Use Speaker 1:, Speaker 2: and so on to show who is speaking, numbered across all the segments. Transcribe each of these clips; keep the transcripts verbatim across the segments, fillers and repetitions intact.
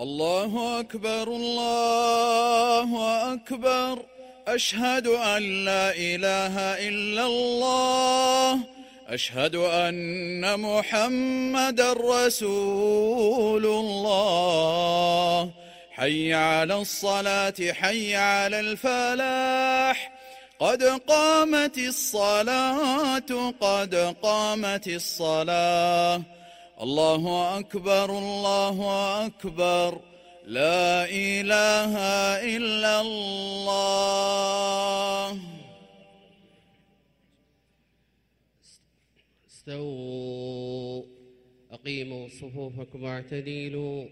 Speaker 1: الله أكبر الله أكبر. أشهد أن لا إله إلا الله. أشهد أن محمدًا رسول الله. حي على الصلاة حي على الفلاح. قد قامت الصلاة قد قامت الصلاة. الله أكبر الله أكبر. لا إله إلا الله.
Speaker 2: استووا أقيموا صفوفكم واعتدلوا.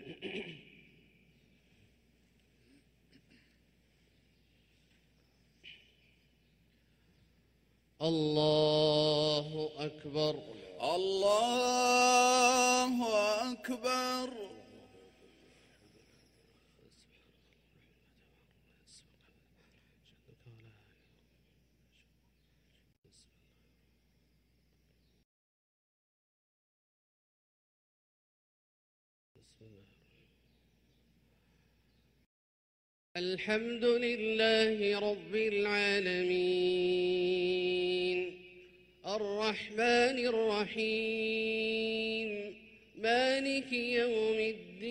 Speaker 2: الله أكبر
Speaker 1: الله أكبر.
Speaker 2: الحمد لله رب العالمين الرحمن الرحيم مالك يوم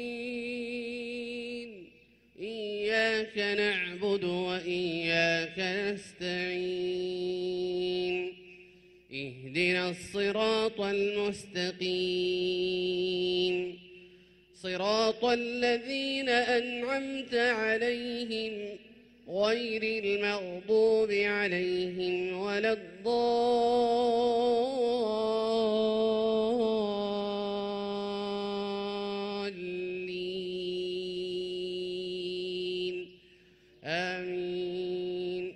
Speaker 2: الدين. إياك نعبد وإياك نستعين. اهدنا الصراط المستقيم صراط الذين أنعمت عليهم غير المغضوب عليهم ولا الضالين آمين.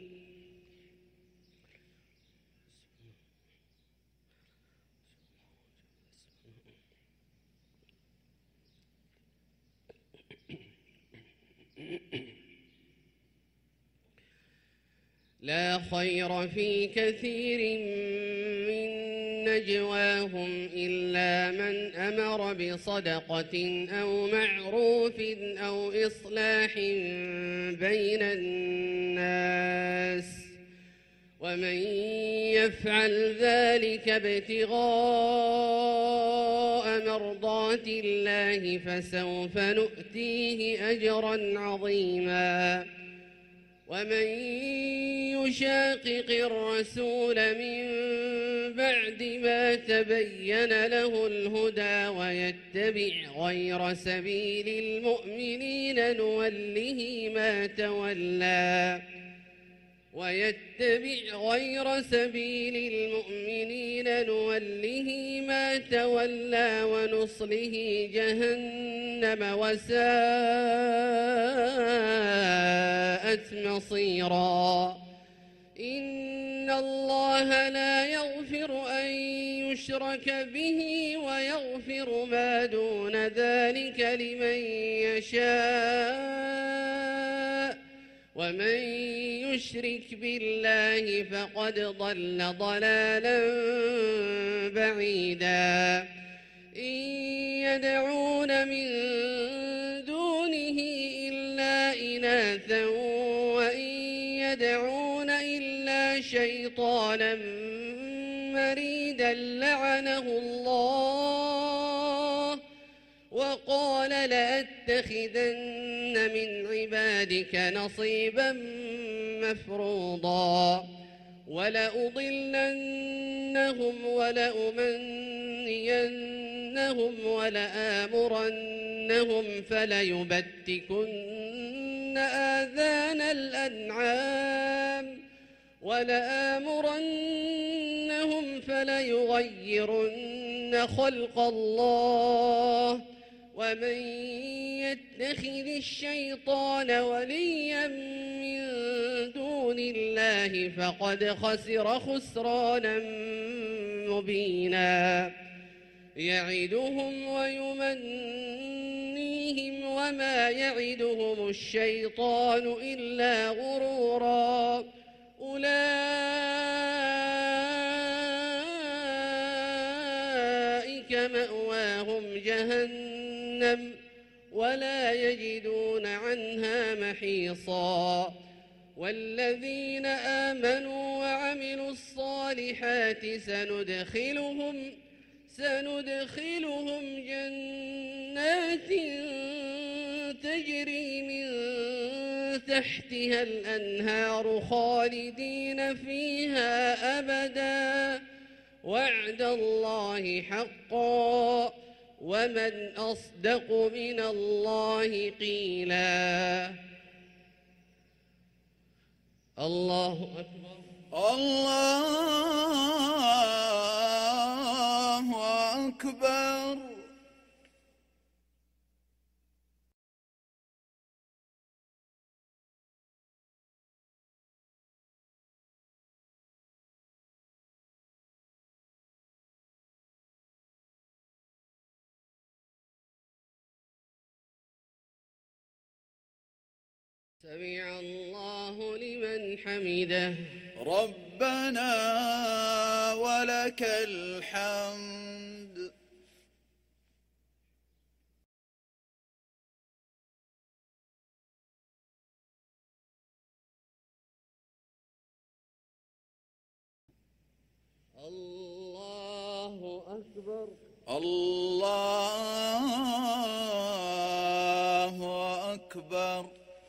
Speaker 2: لا خير في كثير من نجواهم إلا من أمر بصدقة أو معروف أو إصلاح بين الناس، ومن يفعل ذلك ابتغاء مرضات الله فسوف نؤتيه أجرا عظيما. ومن يشاقق الرسول من بعد ما تبين له الهدى ويتبع غير سبيل المؤمنين نوله ما تولى ويتبع غير سبيل المؤمنين نوله ما تولى ونصله جهنم وساءت مصيرا. إن الله لا يغفر أن يشرك به ويغفر ما دون ذلك لمن يشاء، ومن يشرك بالله فقد ضل ضلالا بعيدا. إن يدعون من دونه إلا إناثا وإن يدعون إلا شيطانا مريدا لعنه الله وقال لأتخذن من عبادك نصيبا مفروضا ولأضلنهم ولأمنينهم ولآمرنهم فليبتكن آذان الأنعام ولآمرنهم فليغيرن خلق الله. ومن يتخذ الشيطان وليا من دون الله فقد خسر خسرانا مبينا. يعدهم ويمنيهم وما يعدهم الشيطان إلا غرورا. أولئك مأواهم جهنم ولا يجدون عنها محيصا والذين آمنوا وعملوا الصالحات سندخلهم سندخلهم جنات تجري من تحتها الأنهار خالدين فيها أبدا وعد الله حقا ومن أصدق من الله قيلا. الله أكبر.
Speaker 1: الله أكبر.
Speaker 2: سمع الله لمن حمده.
Speaker 1: ربنا ولك الحمد.
Speaker 2: الله أكبر.
Speaker 1: الله أكبر.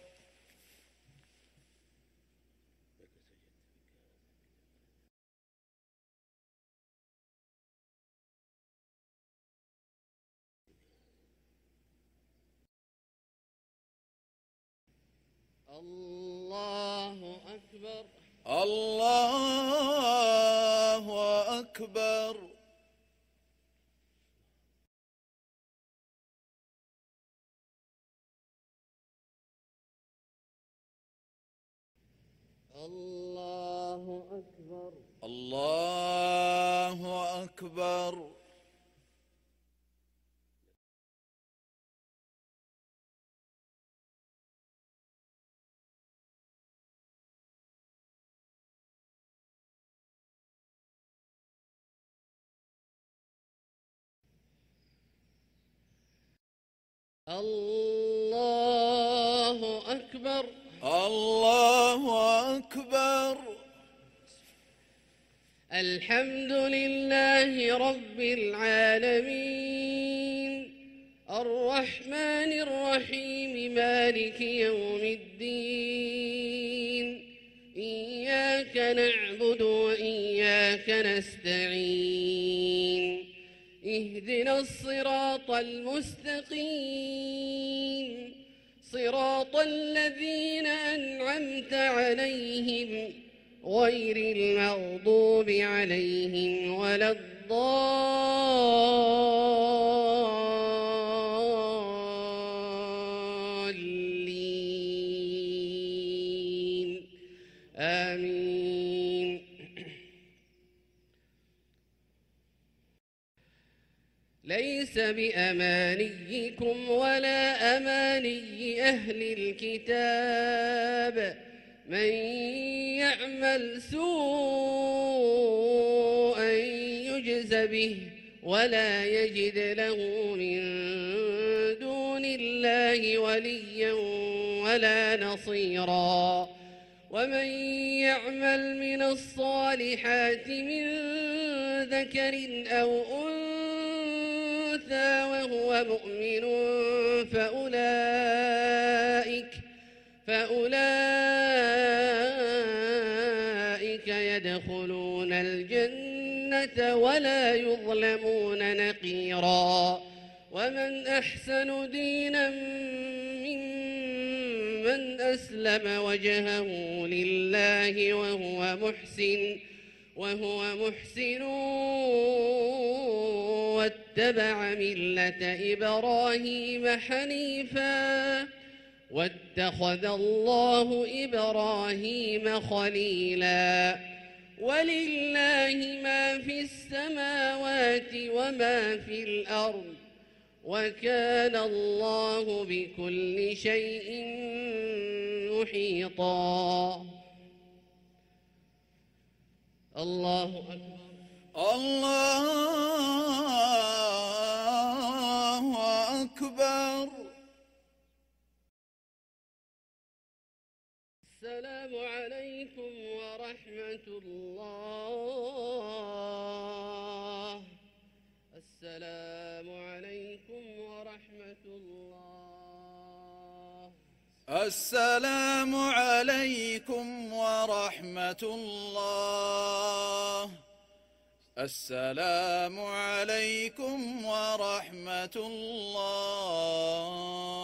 Speaker 2: الله أكبر.
Speaker 1: الله أكبر.
Speaker 2: الله أكبر.
Speaker 1: الله أكبر.
Speaker 2: الله أكبر.
Speaker 1: الله أكبر.
Speaker 2: الحمد لله رب العالمين الرحمن الرحيم مالك يوم الدين إياك نعبد وإياك نستعين اهدنا الصراط المستقيم صراط الذين أنعمت عليهم غير المغضوب عليهم ولا الضالين آمين. ليس بأمانيكم ولا أماني أهل الكتاب من يعمل سوءا يجز به ولا يجد له من دون الله وليا ولا نصيرا ومن يعمل من الصالحات من ذكر أو أنثى وهو مؤمن فأولئك فأولئك يدخلون الجنة ولا يظلمون نقيرا ومن أحسن دينا ممن أسلم وجهه لله وهو محسن وهو محسن واتبع ملة إبراهيم حنيفا واتخذ الله إبراهيم خليلا ولله ما في السماوات وما في الأرض وكان الله بكل شيء محيطا. الله أكبر.
Speaker 1: الله أكبر.
Speaker 2: السلام عليكم ورحمة الله. السلام عليكم ورحمة الله.
Speaker 1: السلام عليكم ورحمة الله. السلام عليكم ورحمة الله.